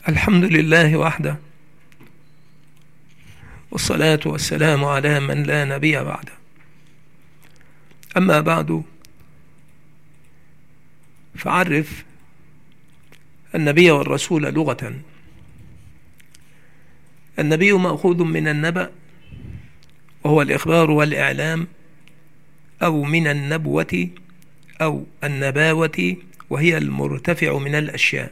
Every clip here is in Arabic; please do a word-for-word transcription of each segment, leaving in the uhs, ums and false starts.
الحمد لله وحده، والصلاة والسلام على من لا نبي بعده. أما بعد، فعرف النبي والرسول لغة. النبي مأخوذ من النبأ، وهو الإخبار والإعلام، أو من النبوة أو النباوة، وهي المرتفع من الأشياء.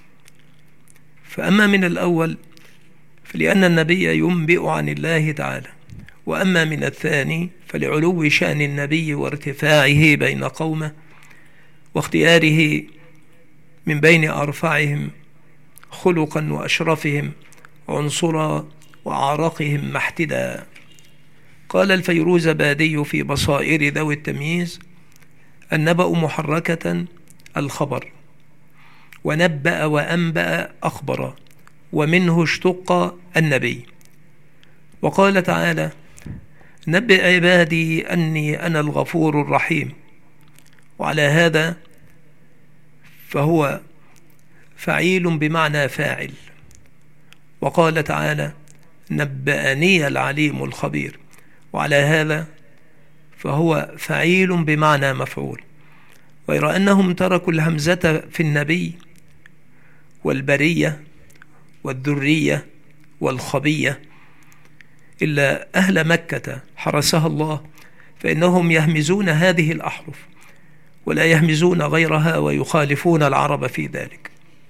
فأما من الأول فلأن النبي ينبئ عن الله تعالى، وأما من الثاني فلعلو شأن النبي وارتفاعه بين قومه، واختياره من بين أرفعهم خلقا وأشرفهم عنصرا وأعرقهم محتدا. قال الفيروزبادي في بصائر ذوي التمييز: النبأ محركة الخبر، ونبأ وأنبأ أخبر، ومنه اشتق النبي. وقال تعالى: نبئ عبادي أني أنا الغفور الرحيم. وعلى هذا فهو فعيل بمعنى فاعل. وقال تعالى: نبأني العليم الخبير. وعلى هذا فهو فعيل بمعنى مفعول. غير أنهم تركوا الهمزة في النبي والبرية والذرية والخبية، إلا أهل مكة حرسها الله، فإنهم يهمزون هذه الأحرف ولا يهمزون غيرها، ويخالفون العرب في ذلك.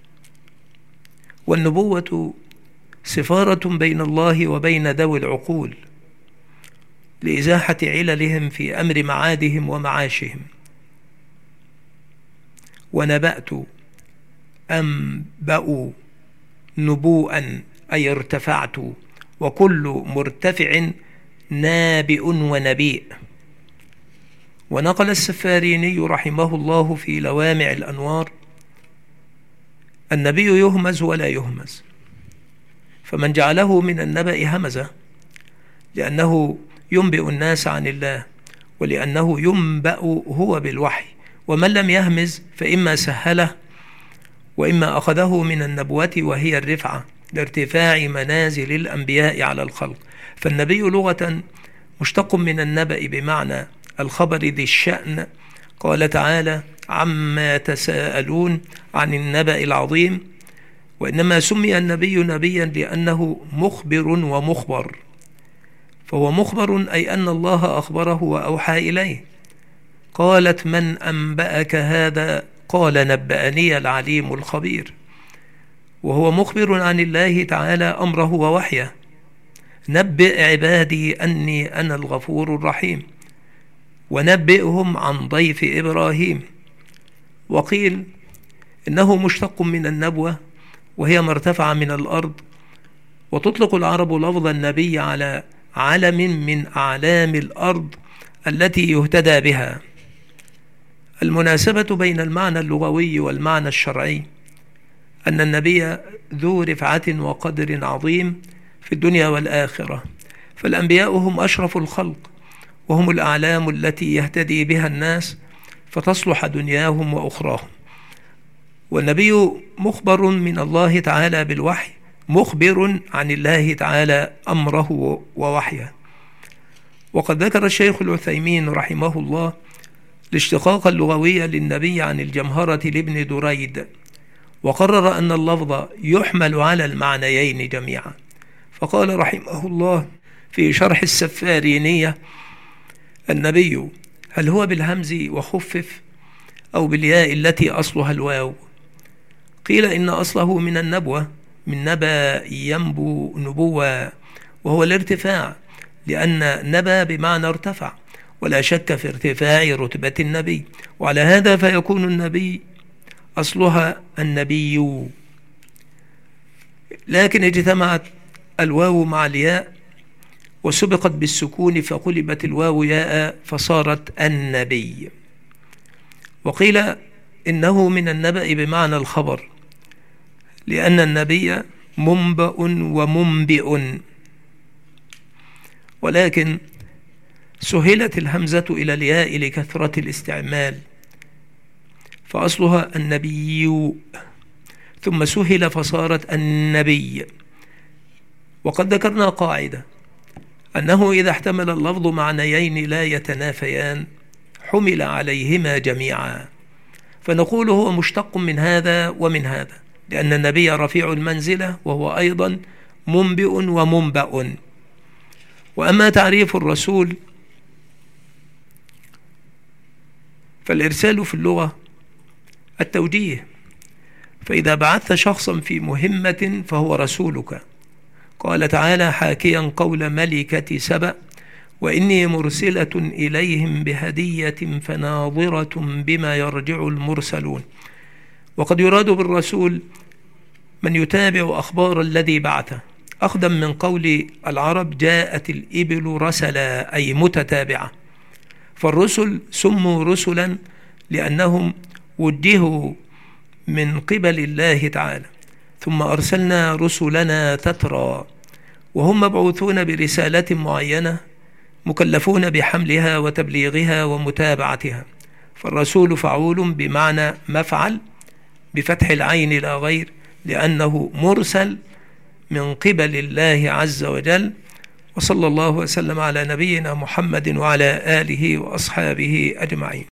والنبوة سفارة بين الله وبين ذوي العقول لإزاحة عللهم في أمر معادهم ومعاشهم. ونبأت أنبأ نبوءا أي ارتفعت، وكل مرتفع نابئ ونبيء. ونقل السفاريني رحمه الله في لوامع الأنوار: النبي يهمز ولا يهمز، فمن جعله من النبأ همزة، لأنه ينبئ الناس عن الله، ولأنه ينبأ هو بالوحي. ومن لم يهمز فإما سهله، وإما أخذه من النبوة، وهي الرفعة لارتفاع منازل الأنبياء على الخلق. فالنبي لغة مشتق من النبأ بمعنى الخبر ذي الشأن. قال تعالى: عما يتساءلون عن النبأ العظيم. وإنما سمي النبي نبيا لأنه مخبر ومخبر، فهو مخبر أي أن الله أخبره وأوحى إليه. قالت: من أنبأك هذا؟ قال: نبأني العليم الخبير. وهو مخبر عن الله تعالى أمره ووحيه: نبئ عبادي أني أنا الغفور الرحيم، ونبئهم عن ضيف إبراهيم. وقيل إنه مشتق من النبوة، وهي ما ارتفع من الأرض. وتطلق العرب لفظ النبي على علم من أعلام الأرض التي يهتدى بها. المناسبة بين المعنى اللغوي والمعنى الشرعي أن النبي ذو رفعة وقدر عظيم في الدنيا والآخرة، فالأنبياء هم أشرف الخلق، وهم الأعلام التي يهتدي بها الناس فتصلح دنياهم وأخراهم. والنبي مخبر من الله تعالى بالوحي، مخبر عن الله تعالى أمره ووحيه. وقد ذكر الشيخ العثيمين رحمه الله الاشتقاق اللغوي للنبي عن الجمهرة لابن دريد، وقرر أن اللفظ يحمل على المعنيين جميعا. فقال رحمه الله في شرح السفارينية: النبي هل هو بالهمز وخفف، أو بالياء التي أصلها الواو؟ قيل إن أصله من النبوة، من نبى ينبو نبوة، وهو الارتفاع، لأن نبى بمعنى ارتفع، ولا شك في ارتفاع رتبة النبي. وعلى هذا فيكون النبي أصلها النبي، لكن اجتمعت الواو مع الياء وسبقت بالسكون، فقلبت الواو ياء فصارت النبي. وقيل إنه من النبأ بمعنى الخبر، لأن النبي منبأ ومنبئ. ولكن سهلت الهمزة إلى الياء لكثرة الاستعمال، فأصلها النبي. ثم سهل فصارت النبي. وقد ذكرنا قاعدة أنه إذا احتمل اللفظ معنيين لا يتنافيان حمل عليهما جميعا، فنقول هو مشتق من هذا ومن هذا، لأن النبي رفيع المنزلة وهو أيضا منبئ ومنبأ. وأما تعريف الرسول فالإرسال في اللغة التوجيه، فإذا بعثت شخصا في مهمة فهو رسولك. قال تعالى حاكيا قول ملكة سبأ: وإني مرسلة إليهم بهدية فناظرة بما يرجع المرسلون. وقد يراد بالرسول من يتابع أخبار الذي بعثه، أخذا من قول العرب جاءت الإبل رسلا، أي متتابعة. فالرسل سموا رسلا لأنهم وجهوا من قبل الله تعالى، ثم أرسلنا رسلنا تترى، وهم مبعوثون برسالة معينة مكلفون بحملها وتبليغها ومتابعتها. فالرسول فعول بمعنى مفعل بفتح العين لا غير، لأنه مرسل من قبل الله عز وجل. وصلى الله وسلم على نبينا محمد وعلى آله وأصحابه أجمعين.